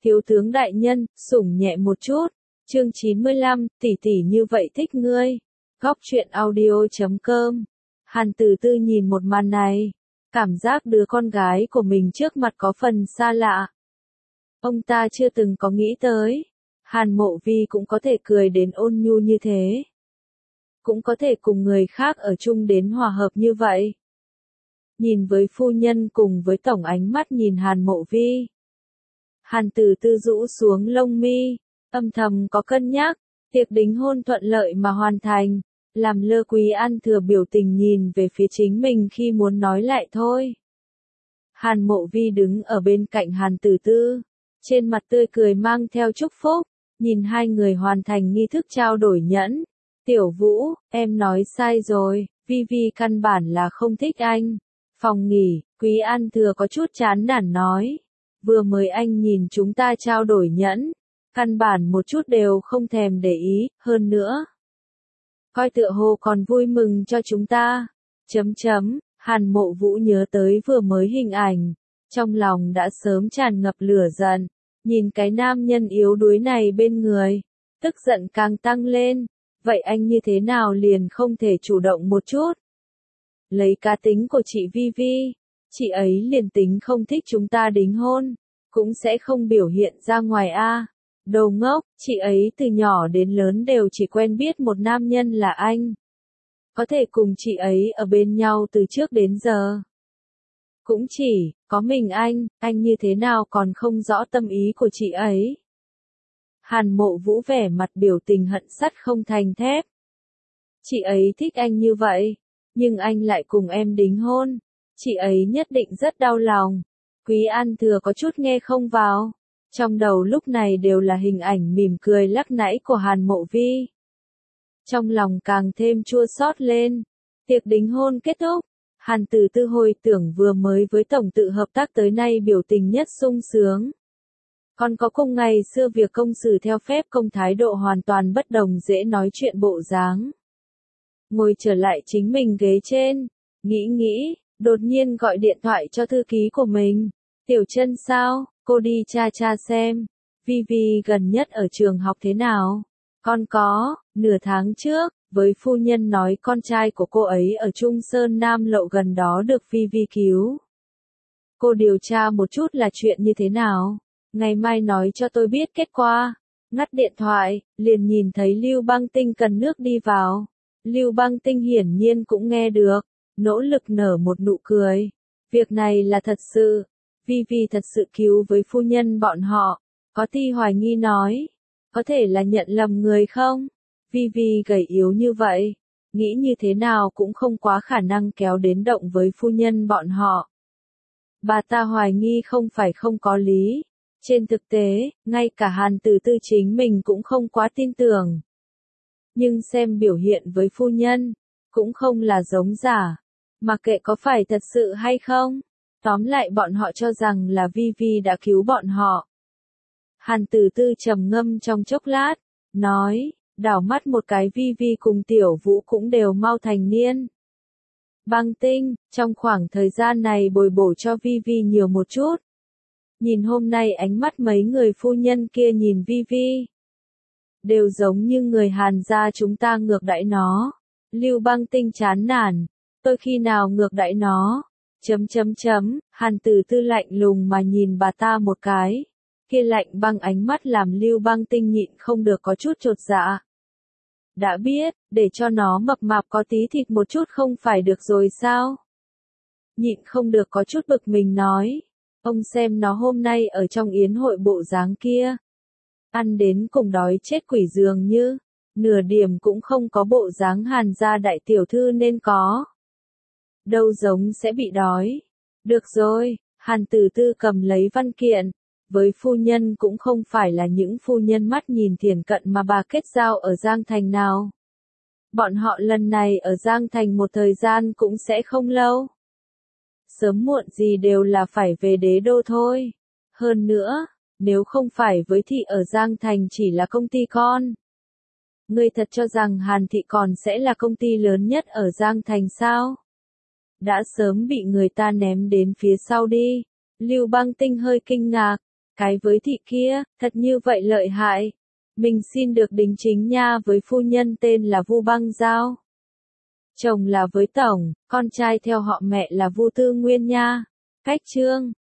Thiếu tướng đại nhân, sủng nhẹ một chút. Chương 95, tỷ tỷ như vậy thích ngươi. Góc truyện audio.com. Hàn Từ Tư nhìn một màn này, cảm giác đứa con gái của mình trước mặt có phần xa lạ. Ông ta chưa từng có nghĩ tới, Hàn Mộ Vi cũng có thể cười đến ôn nhu như thế. Cũng có thể cùng người khác ở chung đến hòa hợp như vậy. Nhìn với phu nhân cùng với tổng ánh mắt nhìn Hàn Mộ Vi. Hàn Từ Tư rũ xuống lông mi, âm thầm có cân nhắc, tiệc đính hôn thuận lợi mà hoàn thành, làm Lơ Quý An Thừa biểu tình nhìn về phía chính mình khi muốn nói lại thôi. Hàn Mộ Vi đứng ở bên cạnh Hàn Từ Tư, trên mặt tươi cười mang theo chúc phúc, nhìn hai người hoàn thành nghi thức trao đổi nhẫn. Tiểu Vũ, em nói sai rồi, Vi Vi căn bản là không thích anh. Phòng nghỉ, Quý An Thừa có chút chán nản nói. Vừa mới anh nhìn chúng ta trao đổi nhẫn, căn bản một chút đều không thèm để ý, hơn nữa. Coi tựa hồ còn vui mừng cho chúng ta. Hàn Mộ Vũ nhớ tới vừa mới hình ảnh, trong lòng đã sớm tràn ngập lửa giận, nhìn cái nam nhân yếu đuối này bên người, tức giận càng tăng lên, vậy anh như thế nào liền không thể chủ động một chút? Lấy cá tính của chị Vi Vi, chị ấy liền tính không thích chúng ta đính hôn, cũng sẽ không biểu hiện ra ngoài a. Đồ ngốc, chị ấy từ nhỏ đến lớn đều chỉ quen biết một nam nhân là anh. Có thể cùng chị ấy ở bên nhau từ trước đến giờ. Cũng chỉ, có mình anh như thế nào còn không rõ tâm ý của chị ấy. Hàn Mộ Vũ vẻ mặt biểu tình hận sắt không thành thép. Chị ấy thích anh như vậy, nhưng anh lại cùng em đính hôn. Chị ấy nhất định rất đau lòng. Quý An Thừa có chút nghe không vào. Trong đầu lúc này đều là hình ảnh mỉm cười lắc nãy của Hàn Mộ Vi. Trong lòng càng thêm chua xót lên. Tiệc đính hôn kết thúc. Hàn Từ Tư hồi tưởng vừa mới với tổng tự hợp tác tới nay biểu tình nhất sung sướng. Còn có cùng ngày xưa việc công xử theo phép công thái độ hoàn toàn bất đồng dễ nói chuyện bộ dáng. Ngồi trở lại chính mình ghế trên, nghĩ, đột nhiên gọi điện thoại cho thư ký của mình. Tiểu Chân sao, cô đi tra xem. Vi Vi gần nhất ở trường học thế nào? Con có, nửa tháng trước, với phu nhân nói con trai của cô ấy ở Trung Sơn Nam Lộ gần đó được Vi Vi cứu. Cô điều tra một chút là chuyện như thế nào? Ngày mai nói cho tôi biết kết quả. Ngắt điện thoại, liền nhìn thấy Lưu Băng Tinh cần nước đi vào. Lưu Băng Tinh hiển nhiên cũng nghe được, nỗ lực nở một nụ cười. Việc này là thật sự, Vi Vi thật sự cứu với phu nhân bọn họ. Có Ti hoài nghi nói, có thể là nhận lầm người không? Vi Vi gầy yếu như vậy, nghĩ như thế nào cũng không quá khả năng kéo đến động với phu nhân bọn họ. Bà ta hoài nghi không phải không có lý. Trên thực tế, ngay cả Hàn Từ Tư chính mình cũng không quá tin tưởng. Nhưng xem biểu hiện với phu nhân, cũng không là giống giả. Mặc kệ có phải thật sự hay không, tóm lại bọn họ cho rằng là Vi Vi đã cứu bọn họ. Hàn Từ Tư trầm ngâm trong chốc lát, nói, đảo mắt một cái Vi Vi cùng Tiểu Vũ cũng đều mau thành niên. Băng Tinh, trong khoảng thời gian này bồi bổ cho Vi Vi nhiều một chút. Nhìn hôm nay ánh mắt mấy người phu nhân kia nhìn Vi Vi. Đều giống như người Hàn gia chúng ta ngược đãi nó. Lưu Băng Tinh chán nản. Tôi khi nào ngược đãi nó? Hàn Từ Tư lạnh lùng mà nhìn bà ta một cái. Kia lạnh băng ánh mắt làm Lưu Băng Tinh nhịn không được có chút chột dạ. Đã biết, để cho nó mập mạp có tí thịt một chút không phải được rồi sao? Nhịn không được có chút bực mình nói. Ông xem nó hôm nay ở trong yến hội bộ dáng kia. Ăn đến cùng đói chết quỷ dường như. Nửa điểm cũng không có bộ dáng Hàn gia đại tiểu thư nên có. Đâu giống sẽ bị đói. Được rồi, Hàn Từ Tư cầm lấy văn kiện. Với phu nhân cũng không phải là những phu nhân mắt nhìn thiển cận mà bà kết giao ở Giang Thành nào. Bọn họ lần này ở Giang Thành một thời gian cũng sẽ không lâu. Sớm muộn gì đều là phải về đế đô thôi. Hơn nữa, nếu không phải với thị ở Giang Thành chỉ là công ty con. Ngươi thật cho rằng Hàn thị còn sẽ là công ty lớn nhất ở Giang Thành sao? Đã sớm bị người ta ném đến phía sau đi. Lưu Băng Tinh hơi kinh ngạc, Cái với thị kia, thật như vậy lợi hại. Mình xin được đính chính nha, với phu nhân tên là Vu Băng Giao. Chồng là với tổng, con trai theo họ mẹ là Vu Tư Nguyên nha. Cách chương